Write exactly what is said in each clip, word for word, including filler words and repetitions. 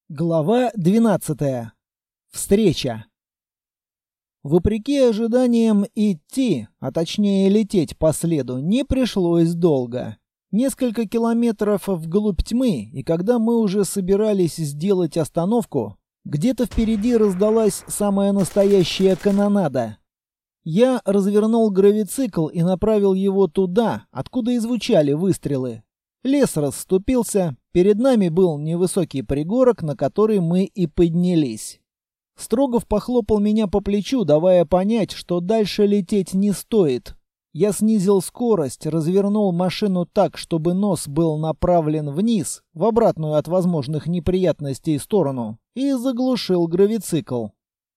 Глава двенадцатая. Встреча. Вопреки ожиданиям, идти, а точнее лететь по следу, не пришлось долго. Несколько километров вглубь тьмы, и когда мы уже собирались сделать остановку, где-то впереди раздалась самая настоящая канонада. Я развернул гравицикл и направил его туда, откуда и звучали выстрелы. Лес расступился, перед нами был невысокий пригорок, на который мы и поднялись. Строгов похлопал меня по плечу, давая понять, что дальше лететь не стоит. Я снизил скорость, развернул машину так, чтобы нос был направлен вниз, в обратную от возможных неприятностей сторону, и заглушил гравицикл.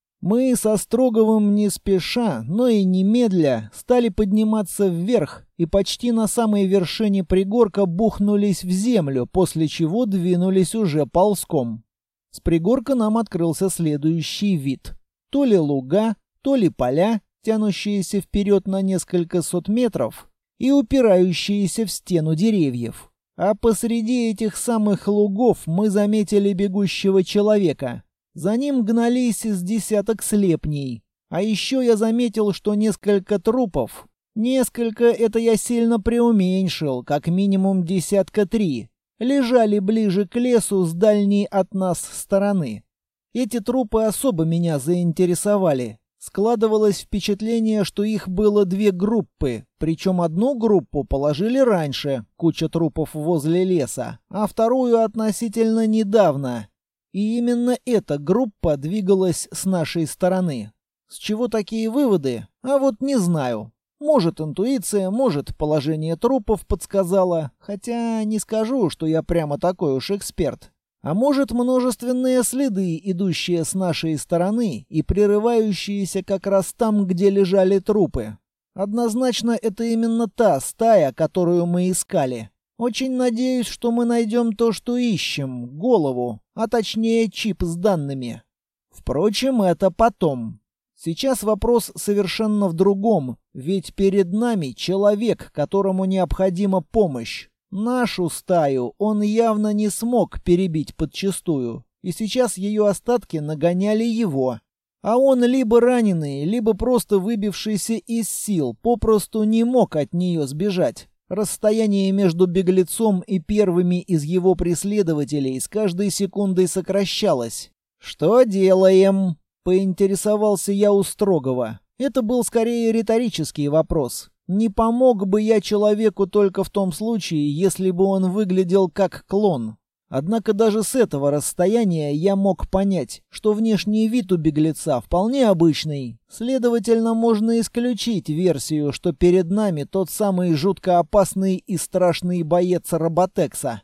Мы со Строговым не спеша, но и немедля стали подниматься вверх и почти на самой вершине пригорка бухнулись в землю, после чего двинулись уже ползком. С пригорка нам открылся следующий вид. То ли луга, то ли поля, тянущиеся вперед на несколько сот метров и упирающиеся в стену деревьев. А посреди этих самых лугов мы заметили бегущего человека. За ним гнались с десяток слепней. А еще я заметил, что несколько трупов. Несколько это я сильно преуменьшил, как минимум десятка три. Лежали ближе к лесу с дальней от нас стороны. Эти трупы особо меня заинтересовали. Складывалось впечатление, что их было две группы. Причем одну группу положили раньше, куча трупов возле леса, а вторую относительно недавно. И именно эта группа двигалась с нашей стороны. С чего такие выводы? А вот не знаю. Может, интуиция, может, положение трупов подсказало, хотя не скажу, что я прямо такой уж эксперт. А может, множественные следы, идущие с нашей стороны и прерывающиеся как раз там, где лежали трупы. Однозначно, это именно та стая, которую мы искали. Очень надеюсь, что мы найдем то, что ищем, голову, а точнее чип с данными. Впрочем, это потом. Сейчас вопрос совершенно в другом, ведь перед нами человек, которому необходима помощь. Нашу стаю он явно не смог перебить подчистую, и сейчас ее остатки нагоняли его. А он либо раненый, либо просто выбившийся из сил, попросту не мог от нее сбежать. Расстояние между беглецом и первыми из его преследователей с каждой секундой сокращалось. «Что делаем?» — поинтересовался я у Строгова. Это был скорее риторический вопрос. Не помог бы я человеку только в том случае, если бы он выглядел как клон. Однако даже с этого расстояния я мог понять, что внешний вид у беглеца вполне обычный. Следовательно, можно исключить версию, что перед нами тот самый жутко опасный и страшный боец Роботекса.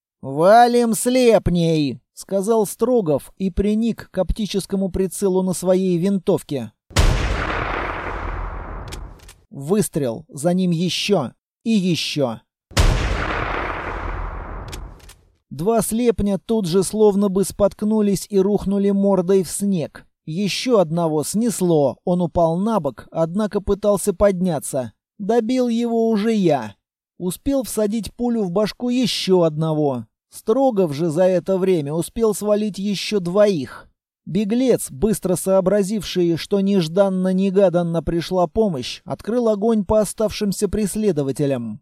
«Валим слепней!» — сказал Строгов и приник к оптическому прицелу на своей винтовке. Выстрел, за ним еще и еще. Два слепня тут же словно бы споткнулись и рухнули мордой в снег. Еще одного снесло, он упал на бок, однако пытался подняться. Добил его уже я. Успел всадить пулю в башку еще одного. Строгов же за это время успел свалить еще двоих. Беглец, быстро сообразивший, что нежданно-негаданно пришла помощь, открыл огонь по оставшимся преследователям.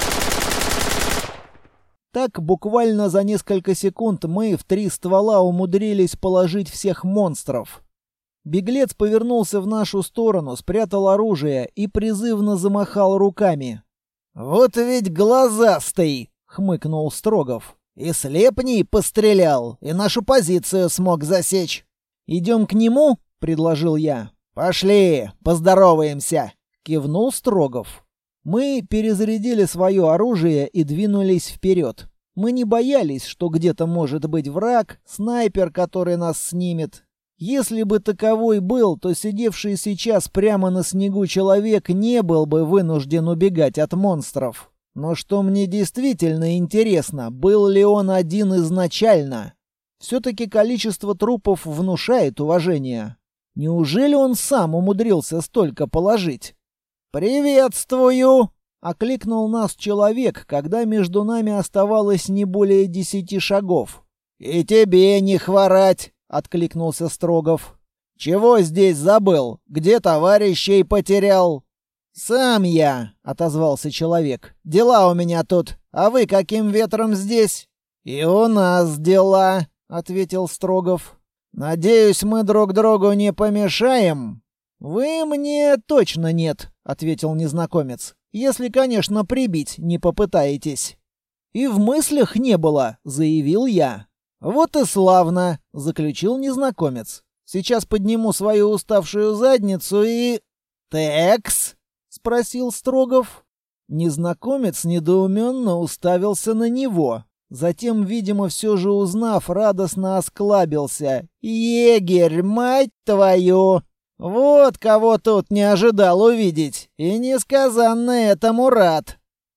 Так, буквально за несколько секунд мы в три ствола умудрились положить всех монстров. Беглец повернулся в нашу сторону, спрятал оружие и призывно замахал руками. «Вот ведь глазастый!» — хмыкнул Строгов. «И слепней пострелял, и нашу позицию смог засечь». «Идем к нему?» — предложил я. «Пошли, поздороваемся!» — кивнул Строгов. Мы перезарядили свое оружие и двинулись вперед. Мы не боялись, что где-то может быть враг, снайпер, который нас снимет. Если бы таковой был, то сидевший сейчас прямо на снегу человек не был бы вынужден убегать от монстров. Но что мне действительно интересно, был ли он один изначально? Все-таки количество трупов внушает уважение. Неужели он сам умудрился столько положить? «Приветствую!» — окликнул нас человек, когда между нами оставалось не более десяти шагов. «И тебе не хворать!» — откликнулся Строгов. «Чего здесь забыл? Где товарищей потерял?» «Сам я», — отозвался человек. «Дела у меня тут. А вы каким ветром здесь?» «И у нас дела», — ответил Строгов. «Надеюсь, мы друг другу не помешаем?» «Вы мне точно нет», — ответил незнакомец. «Если, конечно, прибить не попытаетесь». «И в мыслях не было», — заявил я. «Вот и славно», — заключил незнакомец. «Сейчас подниму свою уставшую задницу и...» «Текс?» — спросил Строгов. Незнакомец недоуменно уставился на него. Затем, видимо, все же узнав, радостно осклабился. «Егерь, мать твою! Вот кого тут не ожидал увидеть, и несказанно этому рад!»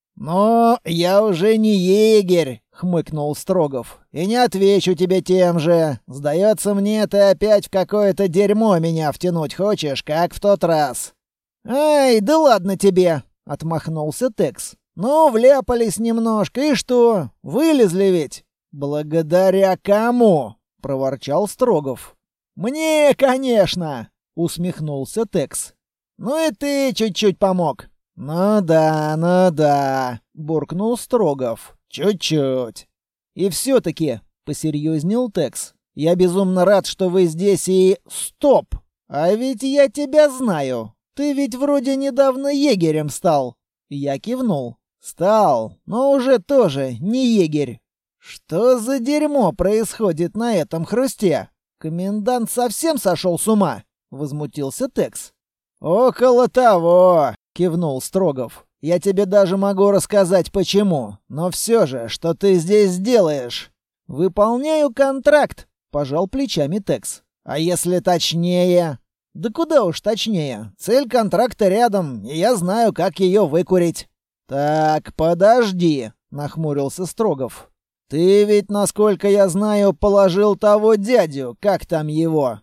«Но я уже не егерь», — хмыкнул Строгов. «И не отвечу тебе тем же. Сдается мне, ты опять в какое-то дерьмо меня втянуть хочешь, как в тот раз». «Ай, да ладно тебе», — отмахнулся Текс. «Ну, вляпались немножко, и что? Вылезли ведь?» «Благодаря кому?» — проворчал Строгов. «Мне, конечно!» — усмехнулся Текс. «Ну и ты чуть-чуть помог». «Ну да, ну да», — буркнул Строгов. «Чуть-чуть». «И все-таки», — посерьезнел Текс, — «я безумно рад, что вы здесь и...» «Стоп! А ведь я тебя знаю. Ты ведь вроде недавно егерем стал». Я кивнул. «Стал, но уже тоже не егерь». «Что за дерьмо происходит на этом хрусте? Комендант совсем сошел с ума?» — возмутился Текс. «Около того», — кивнул Строгов. «Я тебе даже могу рассказать, почему. Но все же, что ты здесь делаешь?» «Выполняю контракт», — пожал плечами Текс. «А если точнее?» «Да куда уж точнее. Цель контракта рядом, и я знаю, как ее выкурить». «Так, подожди», — нахмурился Строгов. «Ты ведь, насколько я знаю, положил того дядю, как там его?»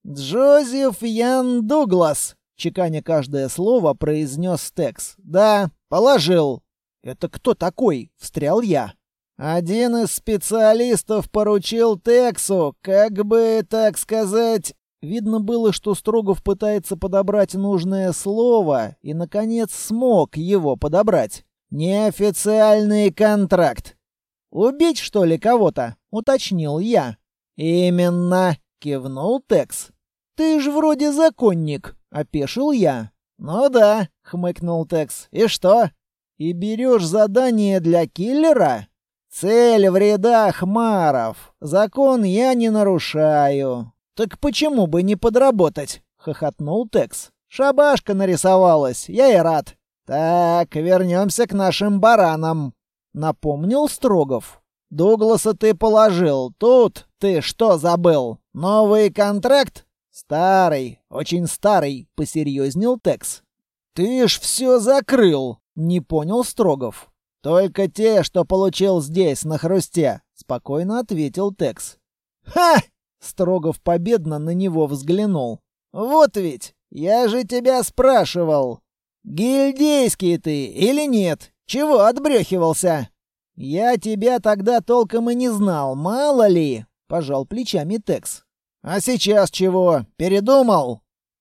«Джозеф Ян Дуглас», — чеканя каждое слово, произнес Текс. «Да, положил». «Это кто такой?» — встрял я. «Один из специалистов поручил Тексу, как бы, так сказать...» Видно было, что Строгов пытается подобрать нужное слово и, наконец, смог его подобрать. «Неофициальный контракт». «Убить, что ли, кого-то?» — уточнил я. «Именно», — кивнул Текс. «Ты ж вроде законник», — опешил я. «Ну да», — хмыкнул Текс. «И что? И берешь задание для киллера? Цель в рядах маров. Закон я не нарушаю». «Так почему бы не подработать?» — хохотнул Текс. «Шабашка нарисовалась, я и рад». «Так, вернемся к нашим баранам», — напомнил Строгов. «Дугласа ты положил. Тут ты что забыл? Новый контракт?» «Старый, очень старый», — посерьезнел Текс. «Ты ж все закрыл», — не понял Строгов. «Только те, что получил здесь, на хрусте», — спокойно ответил Текс. «Ха!» — Строгов победно на него взглянул. «Вот ведь, я же тебя спрашивал, гильдейский ты или нет? Чего отбрехивался?» «Я тебя тогда толком и не знал, мало ли», — пожал плечами Текс. «А сейчас чего? Передумал?»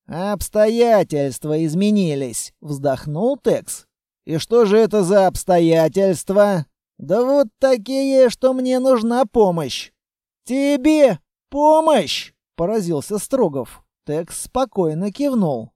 «Обстоятельства изменились», — вздохнул Текс. «И что же это за обстоятельства?» «Да вот такие, что мне нужна помощь». «Тебе помощь?» — поразился Строгов. Текс спокойно кивнул.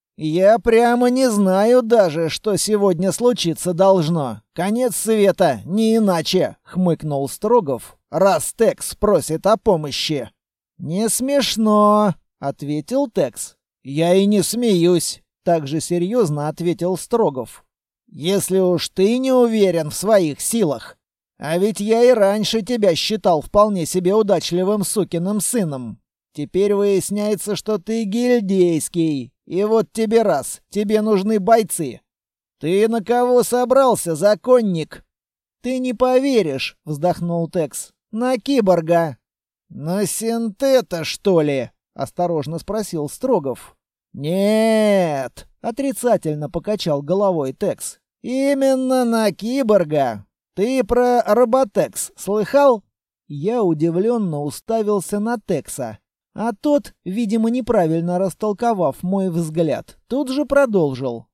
«Я прямо не знаю даже, что сегодня случиться должно. Конец света, не иначе», — хмыкнул Строгов, раз Текс просит о помощи. «Не смешно», — ответил Текс. «Я и не смеюсь», — также серьезно ответил Строгов. «Если уж ты не уверен в своих силах. А ведь я и раньше тебя считал вполне себе удачливым сукиным сыном. Теперь выясняется, что ты гильдейский. И вот тебе раз, тебе нужны бойцы. Ты на кого собрался, законник?» «Ты не поверишь», — вздохнул Текс. «На киборга». «На синтета, что ли?» — осторожно спросил Строгов. «Нет», — отрицательно покачал головой Текс. «Именно на киборга. Ты про роботекс слыхал?» Я удивленно уставился на Текса. А тот, видимо, неправильно растолковав мой взгляд, тут же продолжил.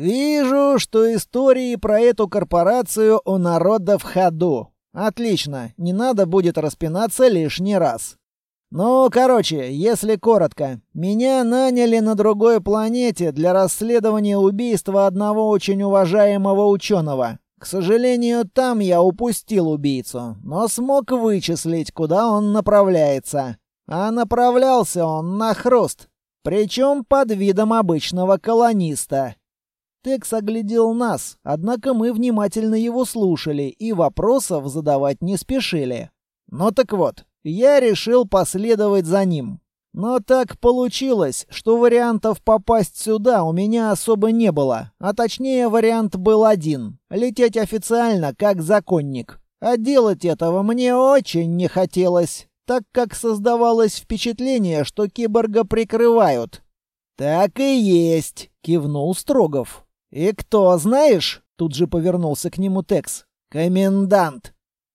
«Вижу, что истории про эту корпорацию у народа в ходу. Отлично, не надо будет распинаться лишний раз. Ну, короче, если коротко, меня наняли на другой планете для расследования убийства одного очень уважаемого ученого. К сожалению, там я упустил убийцу, но смог вычислить, куда он направляется. А направлялся он на Хруст, причем под видом обычного колониста». Текс оглядел нас, однако мы внимательно его слушали и вопросов задавать не спешили. Ну так вот, я решил последовать за ним. Но так получилось, что вариантов попасть сюда у меня особо не было. А точнее, вариант был один — лететь официально, как законник. А делать этого мне очень не хотелось, так как создавалось впечатление, что киборга прикрывают. «Так и есть», — кивнул Строгов. «И кто, знаешь?» — тут же повернулся к нему Текс. «Комендант».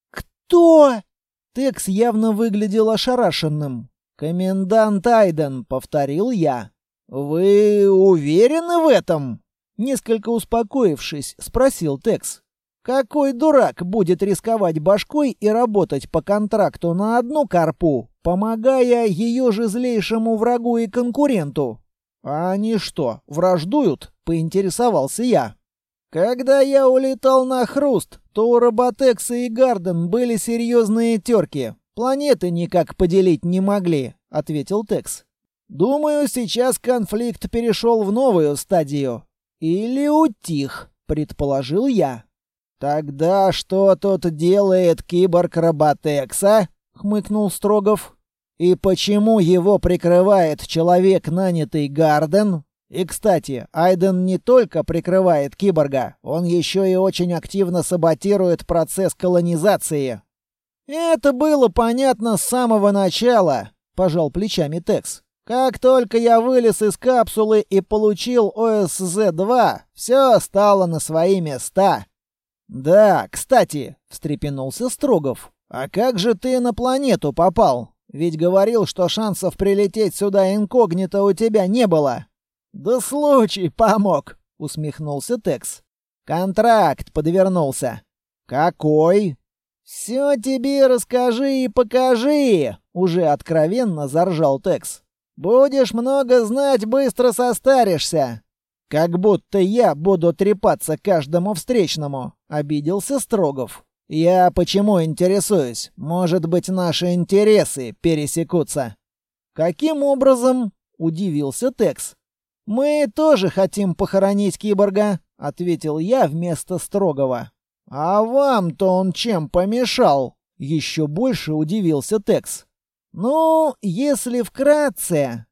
«Кто?» Текс явно выглядел ошарашенным. «Комендант Айден», — повторил я. «Вы уверены в этом?» Несколько успокоившись, спросил Текс. «Какой дурак будет рисковать башкой и работать по контракту на одну карпу, помогая ее же злейшему врагу и конкуренту?» «А они что, враждуют?» — поинтересовался я. «Когда я улетал на Хруст, то у Роботекса и Гарден были серьезные терки. Планеты никак поделить не могли», — ответил Текс. «Думаю, сейчас конфликт перешел в новую стадию. Или утих», — предположил я. «Тогда что тут делает киборг Роботекса?» — хмыкнул Строгов. «И почему его прикрывает человек, нанятый Гарден? И, кстати, Айден не только прикрывает киборга, он еще и очень активно саботирует процесс колонизации». «Это было понятно с самого начала», — пожал плечами Текс. «Как только я вылез из капсулы и получил О С З два, все стало на свои места». «Да, кстати», — встрепенулся Строгов, — «а как же ты на планету попал? Ведь говорил, что шансов прилететь сюда инкогнито у тебя не было». «Да случай помог», — усмехнулся Текс. «Контракт подвернулся». «Какой?» «Все тебе расскажи и покажи», — уже откровенно заржал Текс. «Будешь много знать, быстро состаришься». «Как будто я буду трепаться каждому встречному», — обиделся Строгов. «Я почему интересуюсь? Может быть, наши интересы пересекутся?» «Каким образом?» — удивился Текс. «Мы тоже хотим похоронить киборга», — ответил я вместо Строгова. «А вам-то он чем помешал?» — еще больше удивился Текс. «Ну, если вкратце...»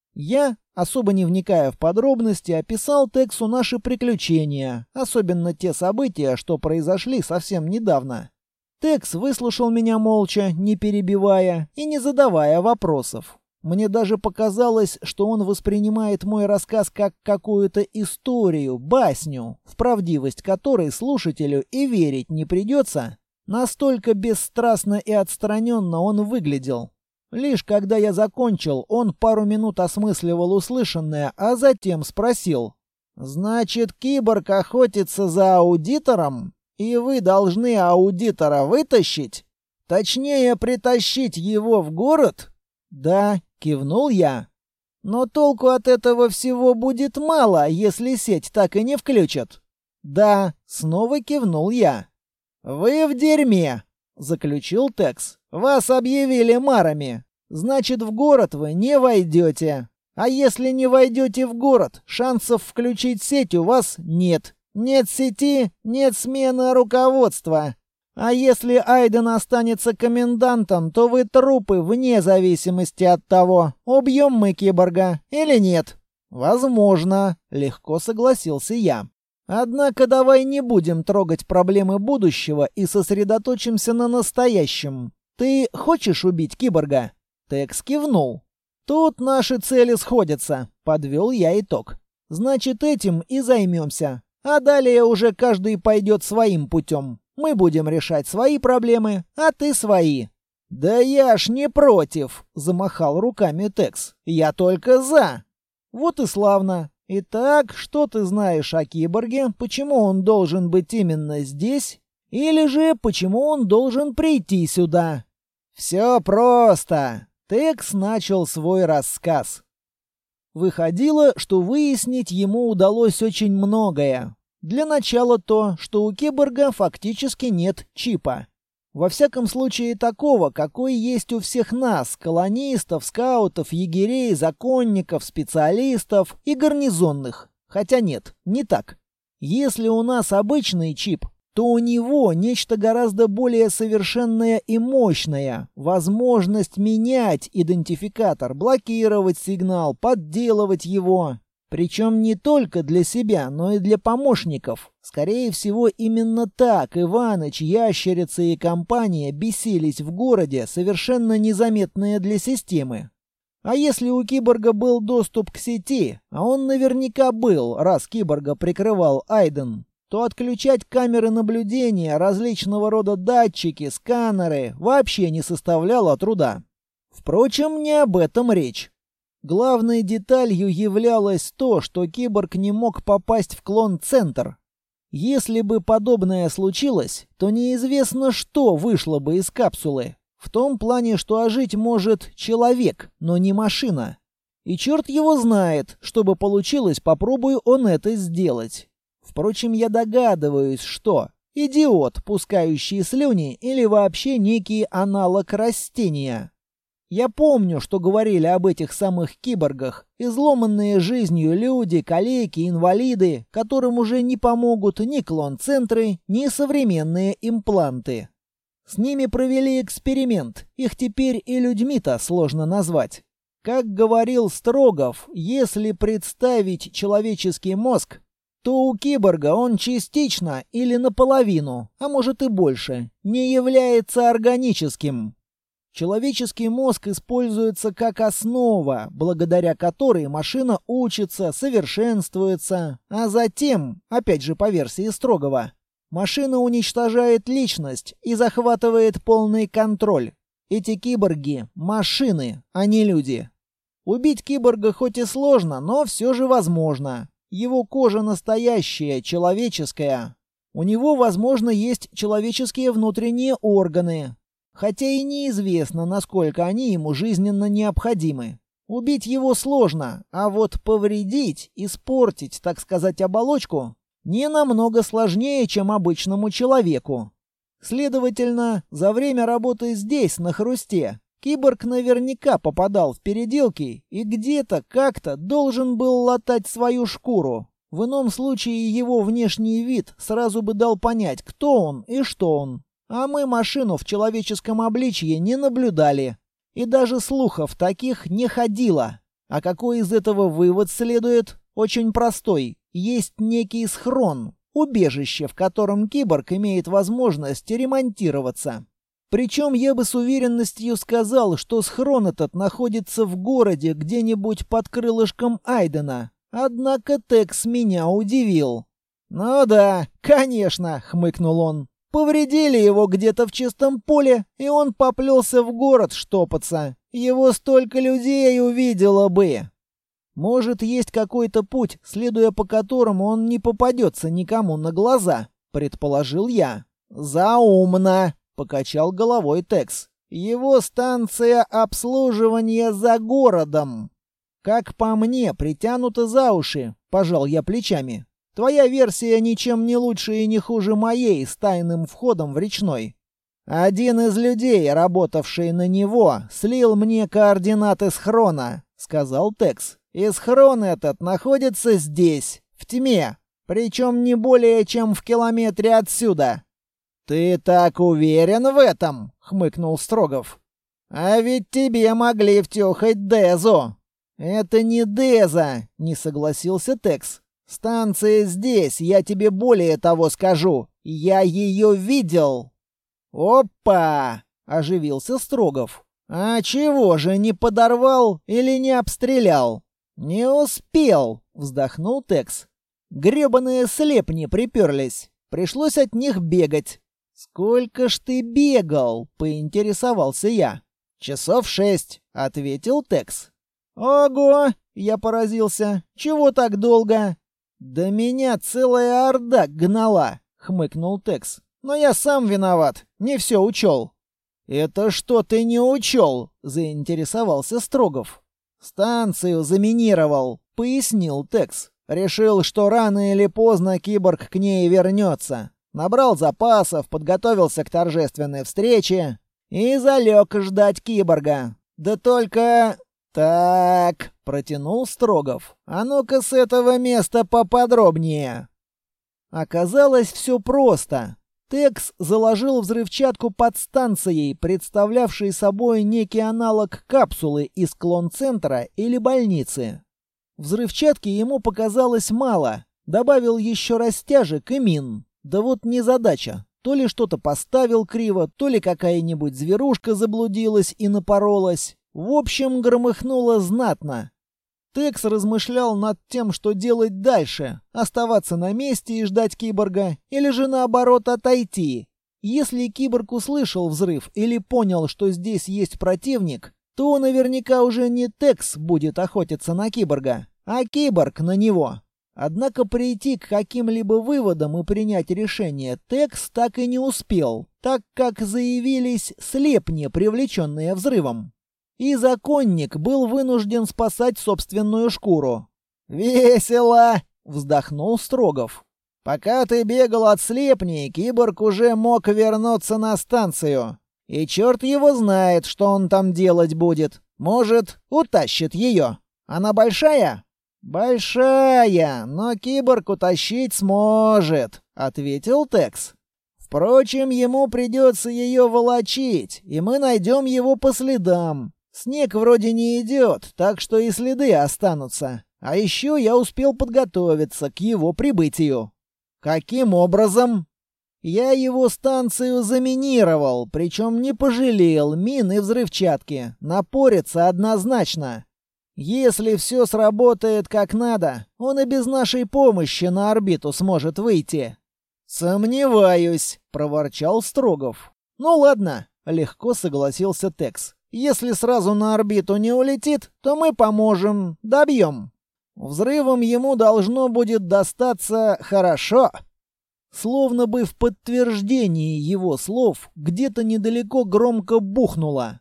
Я, особо не вникая в подробности, описал Тексу наши приключения, особенно те события, что произошли совсем недавно. Текс выслушал меня молча, не перебивая и не задавая вопросов. Мне даже показалось, что он воспринимает мой рассказ как какую-то историю, басню, в правдивость которой слушателю и верить не придется. Настолько бесстрастно и отстраненно он выглядел. Лишь когда я закончил, он пару минут осмысливал услышанное, а затем спросил. «Значит, киборг охотится за аудитором? И вы должны аудитора вытащить? Точнее, притащить его в город?» «Да», — кивнул я. «Но толку от этого всего будет мало, если сеть так и не включат». «Да», — снова кивнул я. «Вы в дерьме», — заключил Текс. «Вас объявили марами. Значит, в город вы не войдете. А если не войдете в город, шансов включить сеть у вас нет. Нет сети, нет смены руководства. А если Айден останется комендантом, то вы трупы вне зависимости от того, убьем мы киборга или нет». «Возможно», — легко согласился я. «Однако давай не будем трогать проблемы будущего и сосредоточимся на настоящем. Ты хочешь убить киборга?» Текс кивнул. «Тут наши цели сходятся», — подвел я итог. «Значит, этим и займемся. А далее уже каждый пойдет своим путем. Мы будем решать свои проблемы, а ты свои». «Да я ж не против!» — замахал руками Текс. «Я только за!» «Вот и славно. Итак, что ты знаешь о киборге? Почему он должен быть именно здесь? Или же почему он должен прийти сюда?» «Все просто!» — Текс начал свой рассказ. Выходило, что выяснить ему удалось очень многое. Для начала то, что у киборга фактически нет чипа. Во всяком случае такого, какой есть у всех нас, колонистов, скаутов, егерей, законников, специалистов и гарнизонных. Хотя нет, не так. Если у нас обычный чип, то у него нечто гораздо более совершенное и мощное. Возможность менять идентификатор, блокировать сигнал, подделывать его. Причем не только для себя, но и для помощников. Скорее всего, именно так Иваныч, Ящерица и компания бесились в городе, совершенно незаметные для системы. А если у киборга был доступ к сети, а он наверняка был, раз киборга прикрывал Айден, то отключать камеры наблюдения, различного рода датчики, сканеры вообще не составляло труда. Впрочем, не об этом речь. Главной деталью являлось то, что киборг не мог попасть в клон-центр. Если бы подобное случилось, то неизвестно, что вышло бы из капсулы. В том плане, что ожить может человек, но не машина. И черт его знает, что бы получилось, попробую он это сделать. Впрочем, я догадываюсь, что идиот, пускающий слюни, или вообще некий аналог растения. Я помню, что говорили об этих самых киборгах. Изломанные жизнью люди, калеки, инвалиды, которым уже не помогут ни клон-центры, ни современные импланты. С ними провели эксперимент. Их теперь и людьми-то сложно назвать. Как говорил Строгов, если представить человеческий мозг, то у киборга он частично или наполовину, а может и больше, не является органическим. Человеческий мозг используется как основа, благодаря которой машина учится, совершенствуется, а затем, опять же по версии Строгова, машина уничтожает личность и захватывает полный контроль. Эти киборги – машины, а не люди. Убить киборга хоть и сложно, но все же возможно. Его кожа настоящая, человеческая. У него, возможно, есть человеческие внутренние органы. Хотя и неизвестно, насколько они ему жизненно необходимы. Убить его сложно, а вот повредить, испортить, так сказать, оболочку не намного сложнее, чем обычному человеку. Следовательно, за время работы здесь, на Хрусте, киборг наверняка попадал в переделки и где-то как-то должен был латать свою шкуру. В ином случае его внешний вид сразу бы дал понять, кто он и что он. А мы машину в человеческом обличье не наблюдали. И даже слухов таких не ходило. А какой из этого вывод следует? Очень простой. Есть некий схрон, убежище, в котором киборг имеет возможность ремонтироваться. Причем я бы с уверенностью сказал, что схрон этот находится в городе где-нибудь под крылышком Айдена. Однако Текс меня удивил. «Ну да, конечно», — хмыкнул он. «Повредили его где-то в чистом поле, и он поплелся в город штопаться. Его столько людей увидело бы». «Может, есть какой-то путь, следуя по которому он не попадется никому на глаза», — предположил я. «Заумно», — покачал головой Текс. «Его станция обслуживания за городом». «Как по мне, притянуто за уши», — пожал я плечами. «Твоя версия ничем не лучше и не хуже моей с тайным входом в речной. Один из людей, работавший на него, слил мне координаты схрона», — сказал Текс. «И схрон этот находится здесь, в тьме, причем не более чем в километре отсюда». «Ты так уверен в этом?» — хмыкнул Строгов. «А ведь тебе могли втюхать Дезу». «Это не Деза», — не согласился Текс. «Станция здесь, я тебе более того скажу. Я ее видел». «Опа!» — оживился Строгов. «А чего же, не подорвал или не обстрелял?» «Не успел», — вздохнул Текс. «Гребаные слепни приперлись. Пришлось от них бегать. «Сколько ж ты бегал?» — поинтересовался я. «Часов шесть», — ответил Текс. «Ого!» — я поразился. «Чего так долго?» «Да меня целая орда гнала», — хмыкнул Текс. «Но я сам виноват, не все учел». «Это что ты не учел?» — заинтересовался Строгов. «Станцию заминировал», — пояснил Текс. «Решил, что рано или поздно киборг к ней вернется. Набрал запасов, подготовился к торжественной встрече и залег ждать киборга. Да только...» «Так», — протянул Строгов. «А ну-ка с этого места поподробнее». Оказалось, все просто. Текс заложил взрывчатку под станцией, представлявшей собой некий аналог капсулы из клон-центра или больницы. Взрывчатки ему показалось мало. Добавил еще растяжек и мин. Да вот незадача. То ли что-то поставил криво, то ли какая-нибудь зверушка заблудилась и напоролась. В общем, громыхнуло знатно. Текс размышлял над тем, что делать дальше. Оставаться на месте и ждать киборга, или же наоборот отойти. Если киборг услышал взрыв или понял, что здесь есть противник, то наверняка уже не Текс будет охотиться на киборга, а киборг на него. Однако прийти к каким-либо выводам и принять решение Текс так и не успел, так как заявились слепни, привлеченные взрывом. И законник был вынужден спасать собственную шкуру. «Весело!» — вздохнул Строгов. «Пока ты бегал от слепней, киборг уже мог вернуться на станцию. И черт его знает, что он там делать будет. Может, утащит ее. Она большая?» «Большая, но киборг утащить сможет», — ответил Текс. «Впрочем, ему придется ее волочить, и мы найдем его по следам. Снег вроде не идет, так что и следы останутся. А еще я успел подготовиться к его прибытию». «Каким образом?» «Я его станцию заминировал, причем не пожалел мин и взрывчатки. Напорится однозначно. Если все сработает как надо, он и без нашей помощи на орбиту сможет выйти». «Сомневаюсь», — проворчал Строгов. «Ну ладно», — легко согласился Текс. «Если сразу на орбиту не улетит, то мы поможем, добьем. Взрывом ему должно будет достаться хорошо». Словно бы в подтверждении его слов где-то недалеко громко бухнуло.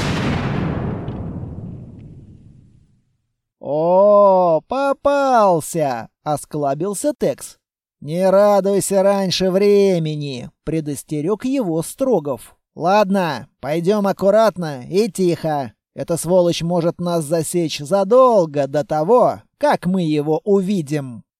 «О, попался!» — осклабился Текс. «Не радуйся раньше времени!» — предостерег его Строгов. «Ладно, пойдем аккуратно и тихо. Эта сволочь может нас засечь задолго до того, как мы его увидим».